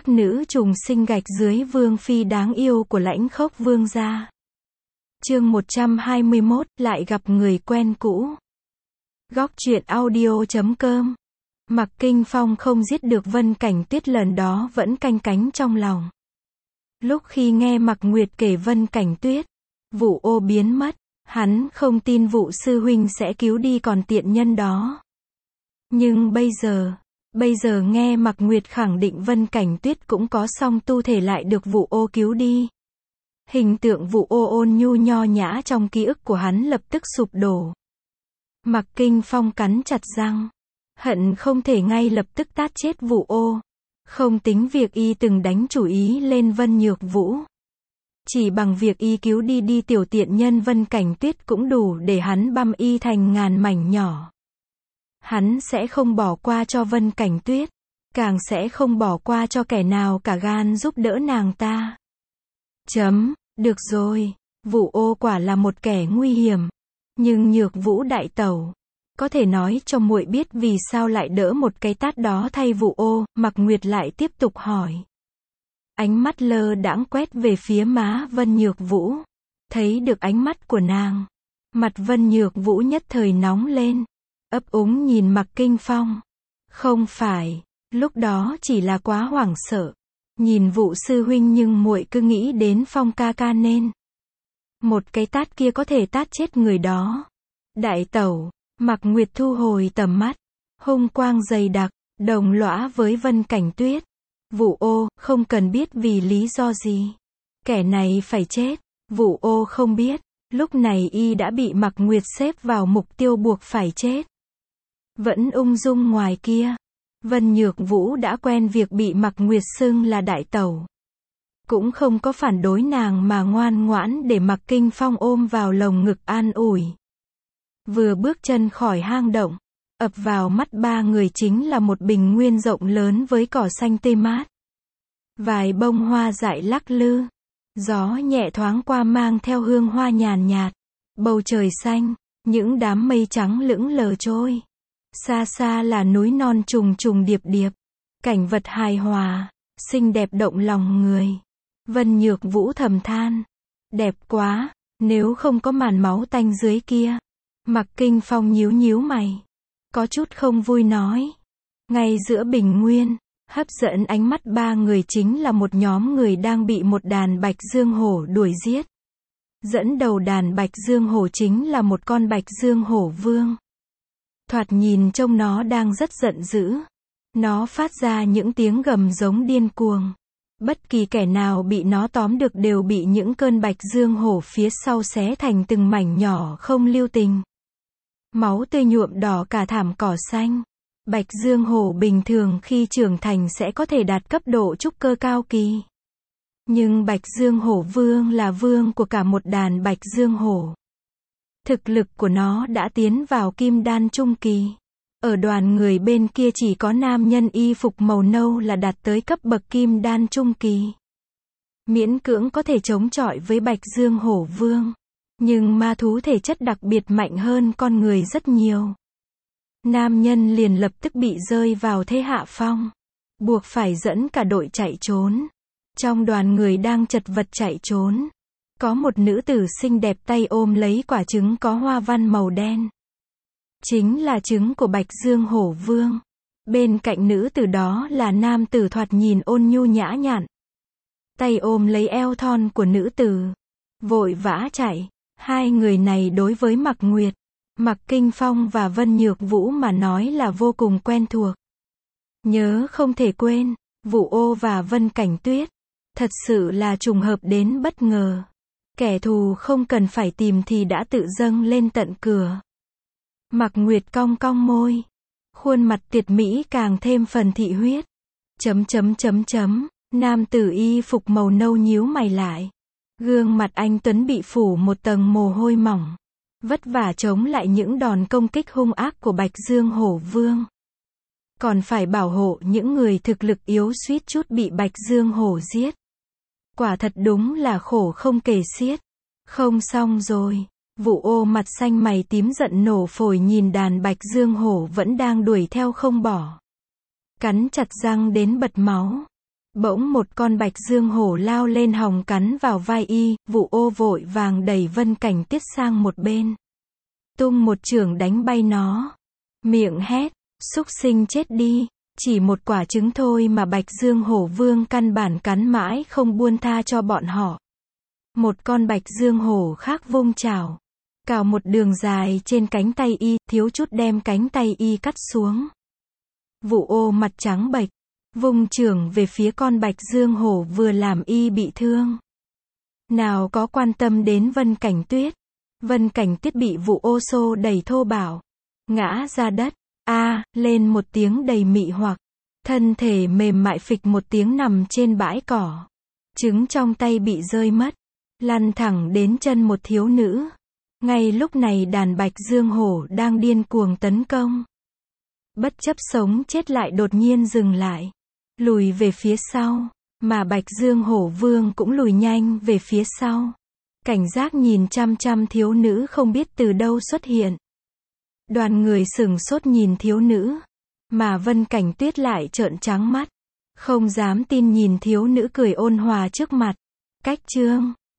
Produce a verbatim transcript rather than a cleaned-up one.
các nữ trùng sinh gạch dưới vương phi đáng yêu của Lãnh Khốc Vương gia. Chương một trăm hai mươi mốt, lại gặp người quen cũ. Góc truyện audio chấm com. Mặc Kinh Phong không giết được Vân Cảnh Tuyết lần đó vẫn canh cánh trong lòng. Lúc khi nghe Mặc Nguyệt kể Vân Cảnh Tuyết, Vũ Ô biến mất, hắn không tin Vũ sư huynh sẽ cứu đi còn tiện nhân đó. Nhưng bây giờ, bây giờ nghe Mặc Nguyệt khẳng định Vân Cảnh Tuyết cũng có song tu thể lại được Vũ Ô cứu đi. Hình tượng Vũ Ô ôn nhu nho nhã trong ký ức của hắn lập tức sụp đổ. Mặc Kinh Phong cắn chặt răng, hận không thể ngay lập tức tát chết Vũ Ô. Không tính việc y từng đánh chủ ý lên Vân Nhược Vũ. Chỉ bằng việc y cứu đi đi tiểu tiện nhân Vân Cảnh Tuyết cũng đủ để hắn băm y thành ngàn mảnh nhỏ. Hắn sẽ không bỏ qua cho Vân Cảnh Tuyết, càng sẽ không bỏ qua cho kẻ nào cả gan giúp đỡ nàng ta. Chấm, được rồi, Vũ Ô quả là một kẻ nguy hiểm, nhưng Nhược Vũ đại tẩu, có thể nói cho muội biết vì sao lại đỡ một cái tát đó thay Vũ Ô? Mặc Nguyệt lại tiếp tục hỏi. Ánh mắt lơ đãng quét về phía má Vân Nhược Vũ, thấy được ánh mắt của nàng, mặt Vân Nhược Vũ nhất thời nóng lên, ấp úng nhìn Mặc Kinh Phong. Không phải, lúc đó chỉ là quá hoảng sợ, nhìn Vũ sư huynh nhưng muội cứ nghĩ đến Phong ca ca nên. Một cái tát kia có thể tát chết người đó. Đại tẩu, Mặc Nguyệt thu hồi tầm mắt, hung quang dày đặc, đồng lõa với Vân Cảnh Tuyết. Vũ Ô, không cần biết vì lý do gì. Kẻ này phải chết. Vũ Ô không biết, lúc này y đã bị Mặc Nguyệt xếp vào mục tiêu buộc phải chết. Vẫn ung dung ngoài kia, Vân Nhược Vũ đã quen việc bị Mặc Nguyệt xưng là đại tẩu. Cũng không có phản đối nàng mà ngoan ngoãn để Mặc Kinh Phong ôm vào lồng ngực an ủi. Vừa bước chân khỏi hang động, ập vào mắt ba người chính là một bình nguyên rộng lớn với cỏ xanh tươi mát. Vài bông hoa dại lắc lư, gió nhẹ thoáng qua mang theo hương hoa nhàn nhạt. Bầu trời xanh, những đám mây trắng lững lờ trôi. Xa xa là núi non trùng trùng điệp điệp, cảnh vật hài hòa, xinh đẹp động lòng người. Vân Nhược Vũ thầm than, đẹp quá, nếu không có màn máu tanh dưới kia. Mặc Kinh Phong nhíu nhíu mày, có chút không vui nói. Ngay giữa bình nguyên, hấp dẫn ánh mắt ba người chính là một nhóm người đang bị một đàn bạch dương hổ đuổi giết. Dẫn đầu đàn bạch dương hổ chính là một con bạch dương hổ vương. Thoạt nhìn trông nó đang rất giận dữ. Nó phát ra những tiếng gầm giống điên cuồng. Bất kỳ kẻ nào bị nó tóm được đều bị những cơn bạch dương hổ phía sau xé thành từng mảnh nhỏ không lưu tình. Máu tươi nhuộm đỏ cả thảm cỏ xanh. Bạch dương hổ bình thường khi trưởng thành sẽ có thể đạt cấp độ trúc cơ cao kỳ. Nhưng bạch dương hổ vương là vương của cả một đàn bạch dương hổ. Thực lực của nó đã tiến vào kim đan trung kỳ. Ở đoàn người bên kia chỉ có nam nhân y phục màu nâu là đạt tới cấp bậc kim đan trung kỳ. Miễn cưỡng có thể chống chọi với bạch dương hổ vương. Nhưng ma thú thể chất đặc biệt mạnh hơn con người rất nhiều. Nam nhân liền lập tức bị rơi vào thế hạ phong, buộc phải dẫn cả đội chạy trốn. Trong đoàn người đang chật vật chạy trốn, có một nữ tử xinh đẹp tay ôm lấy quả trứng có hoa văn màu đen. Chính là trứng của Bạch Dương Hổ Vương. Bên cạnh nữ tử đó là nam tử thoạt nhìn ôn nhu nhã nhặn. Tay ôm lấy eo thon của nữ tử, vội vã chạy. Hai người này đối với Mặc Nguyệt, Mặc Kinh Phong và Vân Nhược Vũ mà nói là vô cùng quen thuộc. Nhớ không thể quên, Vũ Ô và Vân Cảnh Tuyết. Thật sự là trùng hợp đến bất ngờ. Kẻ thù không cần phải tìm thì đã tự dâng lên tận cửa. Mặc Nguyệt cong cong môi, khuôn mặt tuyệt mỹ càng thêm phần thị huyết. Chấm chấm chấm chấm, nam tử y phục màu nâu nhíu mày lại. Gương mặt anh tuấn bị phủ một tầng mồ hôi mỏng, vất vả chống lại những đòn công kích hung ác của Bạch Dương Hổ Vương. Còn phải bảo hộ những người thực lực yếu suýt chút bị Bạch Dương Hổ giết. Quả thật đúng là khổ không kể xiết. Không xong rồi. Vũ Ô mặt xanh mày tím giận nổ phổi nhìn đàn Bạch Dương Hổ vẫn đang đuổi theo không bỏ. Cắn chặt răng đến bật máu. Bỗng một con bạch dương hổ lao lên hòng cắn vào vai y, Vũ Ô vội vàng đẩy Vân Cảnh Tuyết sang một bên. Tung một chưởng đánh bay nó. Miệng hét, súc sinh chết đi, chỉ một quả trứng thôi mà bạch dương hổ vương căn bản cắn mãi không buông tha cho bọn họ. Một con bạch dương hổ khác vung chảo, cào một đường dài trên cánh tay y, thiếu chút đem cánh tay y cắt xuống. Vũ Ô mặt trắng bệch, vung chưởng về phía con bạch dương hổ vừa làm y bị thương. Nào có quan tâm đến Vân Cảnh Tuyết. Vân Cảnh Tuyết bị Vũ Ô xô đẩy thô bạo, ngã ra đất, a lên một tiếng đầy mị hoặc, thân thể mềm mại phịch một tiếng nằm trên bãi cỏ. Trứng trong tay bị rơi mất, lăn thẳng đến chân một thiếu nữ. Ngay lúc này đàn bạch dương hổ đang điên cuồng tấn công. Bất chấp sống chết lại đột nhiên dừng lại, lùi về phía sau, mà bạch dương hổ vương cũng lùi nhanh về phía sau. Cảnh giác nhìn chăm chăm thiếu nữ không biết từ đâu xuất hiện. Đoàn người sửng sốt nhìn thiếu nữ, mà Vân Cảnh Tuyết lại trợn trắng mắt, không dám tin nhìn thiếu nữ cười ôn hòa trước mặt. Cách chương